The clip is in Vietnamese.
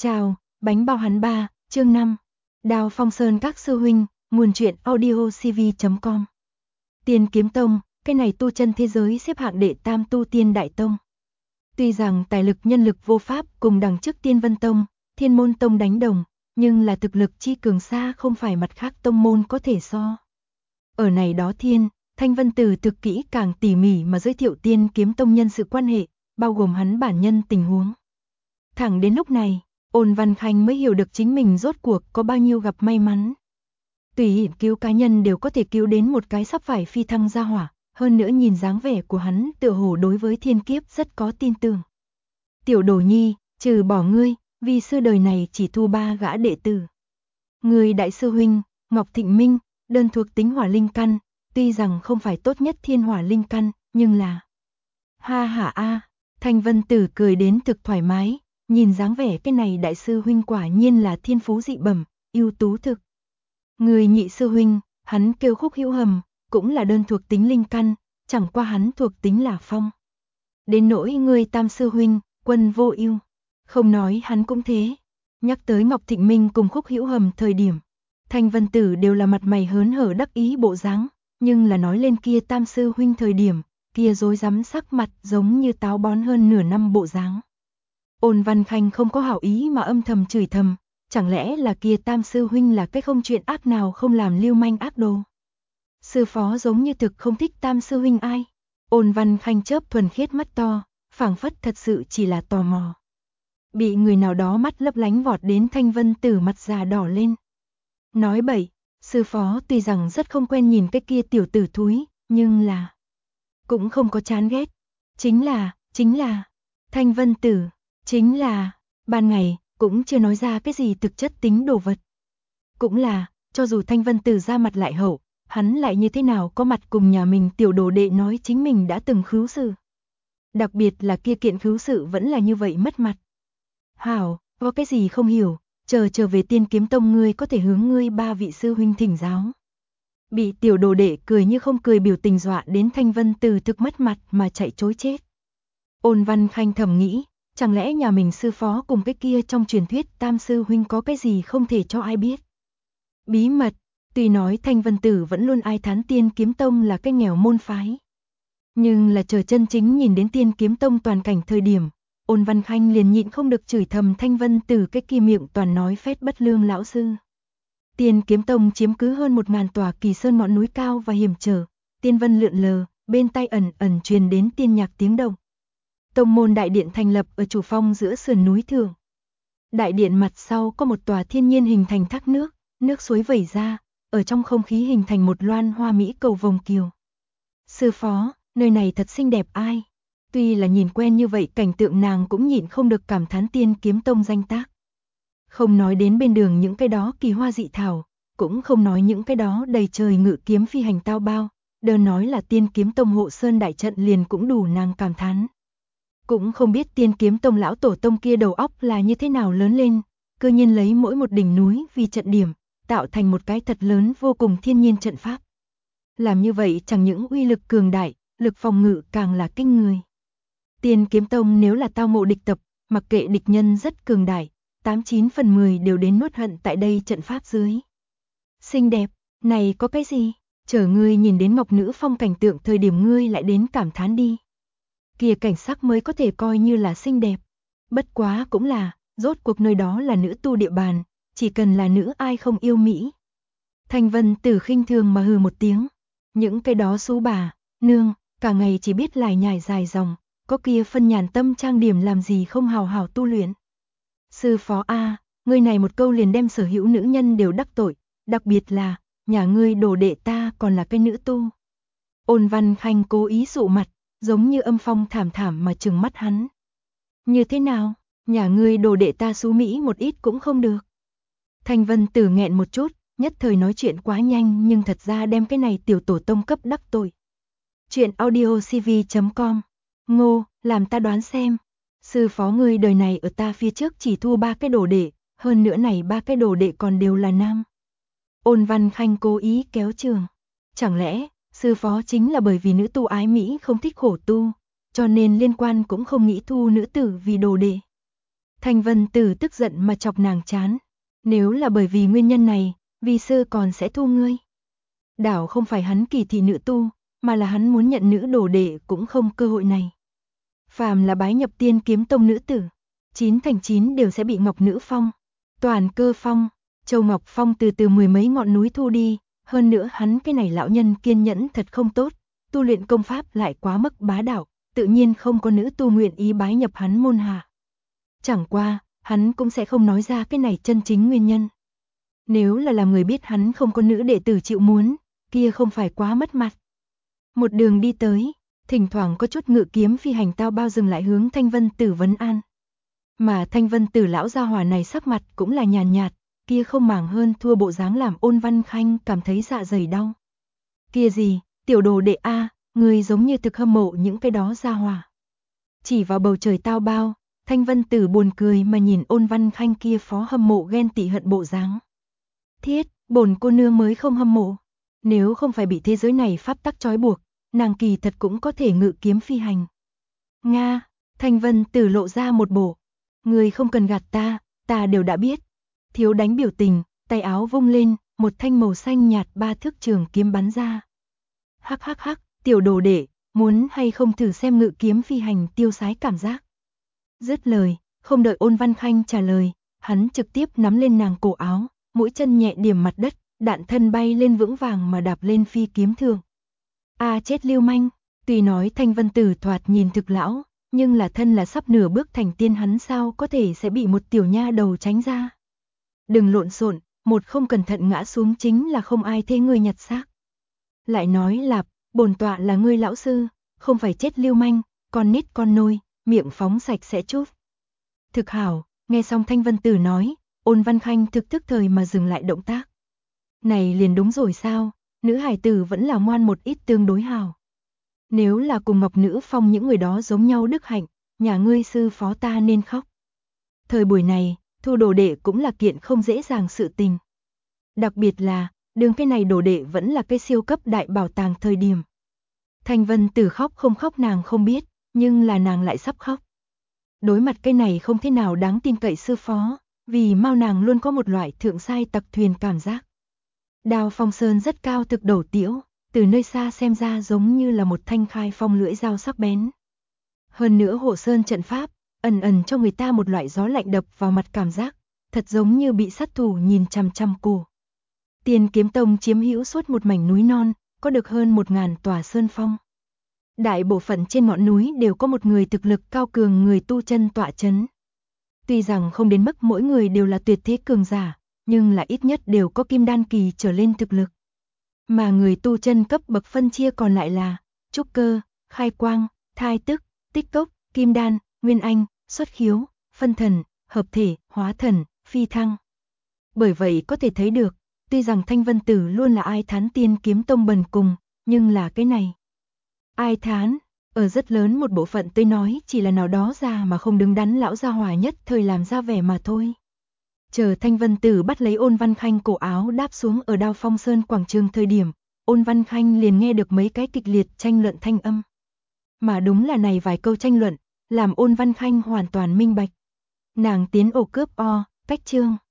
Chào, bánh bao hắn 3, chương 5. Đào Phong Sơn các sư huynh, nguồn truyện audiocv.com. Tiên Kiếm Tông, cái này tu chân thế giới xếp hạng đệ tam tu tiên đại tông. Tuy rằng tài lực nhân lực vô pháp cùng đẳng chức Tiên Vân Tông, Thiên Môn Tông đánh đồng, nhưng là thực lực chi cường xa không phải mặt khác tông môn có thể so. Ở này đó Thanh Vân Tử thực kỹ càng tỉ mỉ mà giới thiệu Tiên Kiếm Tông nhân sự quan hệ, bao gồm hắn bản nhân tình huống. Thẳng đến lúc này, Ôn Văn Khanh mới hiểu được chính mình rốt cuộc có bao nhiêu gặp may mắn. Tùy hiển cứu cá nhân đều có thể cứu đến một cái sắp phải phi thăng gia hỏa, hơn nữa nhìn dáng vẻ của hắn tựa hồ đối với thiên kiếp rất có tin tưởng. Tiểu Đồ Nhi, trừ bỏ ngươi, vì sư đời này chỉ thu 3 gã đệ tử. Người đại sư huynh, Ngọc Thịnh Minh, đơn thuộc tính hỏa linh căn, tuy rằng không phải tốt nhất thiên hỏa linh căn, nhưng là... Ha ha a, Thanh Vân Tử cười đến thực thoải mái. Nhìn dáng vẻ cái này đại sư huynh quả nhiên là thiên phú dị bẩm, ưu tú thực. Người nhị sư huynh, hắn kêu Khúc Hữu Hầm, cũng là đơn thuộc tính linh căn, chẳng qua hắn thuộc tính là phong. Đến nỗi người tam sư huynh, Quân Vô Ưu, không nói hắn cũng thế. Nhắc tới Ngọc Thịnh Minh cùng Khúc Hữu Hầm thời điểm, Thanh Vân Tử đều là mặt mày hớn hở đắc ý bộ dáng, nhưng là nói lên kia tam sư huynh thời điểm, kia rối rắm sắc mặt giống như táo bón hơn nửa năm bộ dáng. Ôn Văn Khanh không có hảo ý mà âm thầm chửi thầm, chẳng lẽ là kia tam sư huynh là cái không chuyện ác nào không làm lưu manh ác đồ. Sư phó giống như thực không thích tam sư huynh ai. Ôn Văn Khanh chớp thuần khiết mắt to, phảng phất thật sự chỉ là tò mò. Bị người nào đó mắt lấp lánh vọt đến Thanh Vân Tử mặt già đỏ lên. Nói bậy, sư phó tuy rằng rất không quen nhìn cái kia tiểu tử thúi, nhưng là... cũng không có chán ghét. Chính là... Thanh Vân Tử... chính là, ban ngày, cũng chưa nói ra cái gì thực chất tính đồ vật. Cũng là, cho dù Thanh Vân Tử ra mặt lại hậu, hắn lại như thế nào có mặt cùng nhà mình tiểu đồ đệ nói chính mình đã từng khứu sự. Đặc biệt là kia kiện khứu sự vẫn là như vậy mất mặt. Hảo, có cái gì không hiểu, trở về Tiên Kiếm Tông ngươi có thể hướng ngươi 3 vị sư huynh thỉnh giáo. Bị tiểu đồ đệ cười như không cười biểu tình dọa đến Thanh Vân Tử thực mất mặt mà chạy trối chết. Ôn Văn Khanh thầm nghĩ, chẳng lẽ nhà mình sư phó cùng cái kia trong truyền thuyết tam sư huynh có cái gì không thể cho ai biết. Bí mật, tuy nói Thanh Vân Tử vẫn luôn ai thán Tiên Kiếm Tông là cái nghèo môn phái. Nhưng là chờ chân chính nhìn đến Tiên Kiếm Tông toàn cảnh thời điểm, Ôn Văn Khanh liền nhịn không được chửi thầm Thanh Vân Tử cái kia miệng toàn nói phét bất lương lão sư. Tiên Kiếm Tông chiếm cứ hơn 1000 tòa kỳ sơn ngọn núi cao và hiểm trở, tiên vân lượn lờ, bên tai ẩn ẩn truyền đến tiên nhạc tiếng động. Tông môn đại điện thành lập ở chủ phong giữa sườn núi thượng. Đại điện mặt sau có một tòa thiên nhiên hình thành thác nước, nước suối vẩy ra, ở trong không khí hình thành một loan hoa mỹ cầu vồng kiều. Sư phó, nơi này thật xinh đẹp ai. Tuy là nhìn quen như vậy cảnh tượng nàng cũng nhịn không được cảm thán Tiên Kiếm Tông danh tác. Không nói đến bên đường những cái đó kỳ hoa dị thảo, cũng không nói những cái đó đầy trời ngự kiếm phi hành tao bao, đơn nói là Tiên Kiếm Tông hộ sơn đại trận liền cũng đủ nàng cảm thán. Cũng không biết Tiên Kiếm Tông lão tổ tông kia đầu óc là như thế nào lớn lên, cơ nhiên lấy mỗi một đỉnh núi vì trận điểm, tạo thành một cái thật lớn vô cùng thiên nhiên trận pháp. Làm như vậy chẳng những uy lực cường đại, lực phòng ngự càng là kinh người. Tiên Kiếm Tông nếu là tao ngộ địch tập, mặc kệ địch nhân rất cường đại, 89 phần 10 đều đến nuốt hận tại đây trận pháp dưới. Xinh đẹp, này có cái gì? Chờ ngươi nhìn đến Ngọc Nữ Phong cảnh tượng thời điểm ngươi lại đến cảm thán đi. Kia cảnh sắc mới có thể coi như là xinh đẹp. Bất quá cũng là, rốt cuộc nơi đó là nữ tu địa bàn, chỉ cần là nữ ai không yêu Mỹ. Thanh Vân Tử khinh thường mà hừ một tiếng. Những cái đó xú bà, nương, cả ngày chỉ biết lải nhải dài dòng, có kia phân nhàn tâm trang điểm làm gì không hào hào tu luyện. Sư phó A, ngươi này một câu liền đem sở hữu nữ nhân đều đắc tội, đặc biệt là, nhà ngươi đồ đệ ta còn là cái nữ tu. Ôn Văn Khanh cố ý dụ mặt, giống như âm phong thảm thảm mà trừng mắt hắn. Như thế nào, nhà ngươi đồ đệ ta xú Mỹ một ít cũng không được. Thanh Vân Tử nghẹn một chút, nhất thời nói chuyện quá nhanh nhưng thật ra đem cái này tiểu tổ tông cấp đắc tội. Chuyện audiocv.com. Ngô, làm ta đoán xem. Sư phó ngươi đời này ở ta phía trước chỉ thua 3 cái đồ đệ, hơn nữa này 3 cái đồ đệ còn đều là nam. Ôn Văn Khanh cố ý kéo trường. Chẳng lẽ, sư phó chính là bởi vì nữ tu ái Mỹ không thích khổ tu, cho nên liên quan cũng không nghĩ thu nữ tử vì đồ đệ. Thanh Vân Tử tức giận mà chọc nàng chán. Nếu là bởi vì nguyên nhân này, vi sư còn sẽ thu ngươi. Đảo không phải hắn kỳ thị nữ tu, mà là hắn muốn nhận nữ đồ đệ cũng không cơ hội này. Phàm là bái nhập Tiên Kiếm Tông nữ tử, 9 thành 9 đều sẽ bị Ngọc Nữ Phong, Toàn Cơ Phong, Châu Ngọc Phong từ từ mười mấy ngọn núi thu đi, hơn nữa hắn cái này lão nhân kiên nhẫn thật không tốt, tu luyện công pháp lại quá mức bá đạo, tự nhiên không có nữ tu nguyện ý bái nhập hắn môn hạ. Chẳng qua, hắn cũng sẽ không nói ra cái này chân chính nguyên nhân. Nếu là làm người biết hắn không có nữ đệ tử chịu muốn, kia không phải quá mất mặt. Một đường đi tới, thỉnh thoảng có chút ngự kiếm phi hành tao bao dừng lại hướng Thanh Vân Tử vấn an. Mà Thanh Vân Tử lão gia hỏa này sắc mặt cũng là nhàn nhạt, kia không màng hơn thua bộ dáng làm Ôn Văn Khanh cảm thấy dạ dày đau. Kia gì, tiểu đồ đệ a, người giống như thực hâm mộ những cái đó gia hỏa. Chỉ vào bầu trời tao bao, Thanh Vân Tử buồn cười mà nhìn Ôn Văn Khanh kia phó hâm mộ ghen tị hận bộ dáng. Thiết, bổn cô nương mới không hâm mộ. Nếu không phải bị thế giới này pháp tắc trói buộc, nàng kỳ thật cũng có thể ngự kiếm phi hành. Nga, Thanh Vân Tử lộ ra một bộ. Người không cần gạt ta đều đã biết. Thiếu đánh biểu tình, tay áo vung lên, một thanh màu xanh nhạt 3 thước trường kiếm bắn ra. Hắc hắc hắc, tiểu đồ đệ, muốn hay không thử xem ngự kiếm phi hành tiêu sái cảm giác. Dứt lời, không đợi Ôn Văn Khanh trả lời, hắn trực tiếp nắm lên nàng cổ áo, mũi chân nhẹ điểm mặt đất, đạn thân bay lên vững vàng mà đạp lên phi kiếm thường. A chết lưu manh, tuy nói Thanh Vân Tử thoạt nhìn thực lão, nhưng là thân là sắp nửa bước thành tiên hắn sao có thể sẽ bị một tiểu nha đầu tránh ra. Đừng lộn xộn, một không cẩn thận ngã xuống chính là không ai thế ngươi nhặt xác. Lại nói lạp, bổn tọa là ngươi lão sư, không phải chết lưu manh, con nít con nôi, miệng phóng sạch sẽ chút. Thực hảo, nghe xong Thanh Vân Tử nói, Ôn Văn Khanh thực tức thời mà dừng lại động tác. Này liền đúng rồi sao, nữ hải tử vẫn là ngoan một ít tương đối hảo. Nếu là cùng Ngọc Nữ Phong những người đó giống nhau đức hạnh, nhà ngươi sư phó ta nên khóc. Thời buổi này, thu đồ đệ cũng là kiện không dễ dàng sự tình. Đặc biệt là, đường cái này đồ đệ vẫn là cái siêu cấp đại bảo tàng thời điểm. Thanh Vân Tử khóc không khóc nàng không biết, nhưng là nàng lại sắp khóc. Đối mặt cái này không thế nào đáng tin cậy sư phó, vì mau nàng luôn có một loại thượng sai tặc thuyền cảm giác. Đao Phong Sơn rất cao thực đầu tiễu, từ nơi xa xem ra giống như là một thanh khai phong lưỡi dao sắc bén. Hơn nữa Hộ Sơn trận pháp, ẩn ẩn cho người ta một loại gió lạnh đập vào mặt cảm giác, thật giống như bị sát thủ nhìn chằm chằm cổ. Tiên Kiếm Tông chiếm hữu suốt một mảnh núi non, có được hơn 1000 tòa sơn phong. Đại bộ phận trên ngọn núi đều có một người thực lực cao cường người tu chân tọa chấn. Tuy rằng không đến mức mỗi người đều là tuyệt thế cường giả, nhưng là ít nhất đều có kim đan kỳ trở lên thực lực. Mà người tu chân cấp bậc phân chia còn lại là trúc cơ, khai quang, thai tức, tích cốc, kim đan, nguyên anh, xuất khiếu, phân thần, hợp thể, hóa thần, phi thăng. Bởi vậy có thể thấy được, tuy rằng Thanh Vân Tử luôn là ai thán Tiên Kiếm Tông bần cùng, nhưng là cái này. Ai thán, ở rất lớn một bộ phận tôi nói chỉ là nào đó già mà không đứng đắn lão gia hỏa nhất thời làm ra vẻ mà thôi. Chờ Thanh Vân Tử bắt lấy Ôn Văn Khanh cổ áo đáp xuống ở Đao Phong Sơn quảng trường thời điểm, Ôn Văn Khanh liền nghe được mấy cái kịch liệt tranh luận thanh âm. Mà đúng là này vài câu tranh luận, làm Ôn Văn Khanh hoàn toàn minh bạch. Nàng tiến ổ cướp cách chương.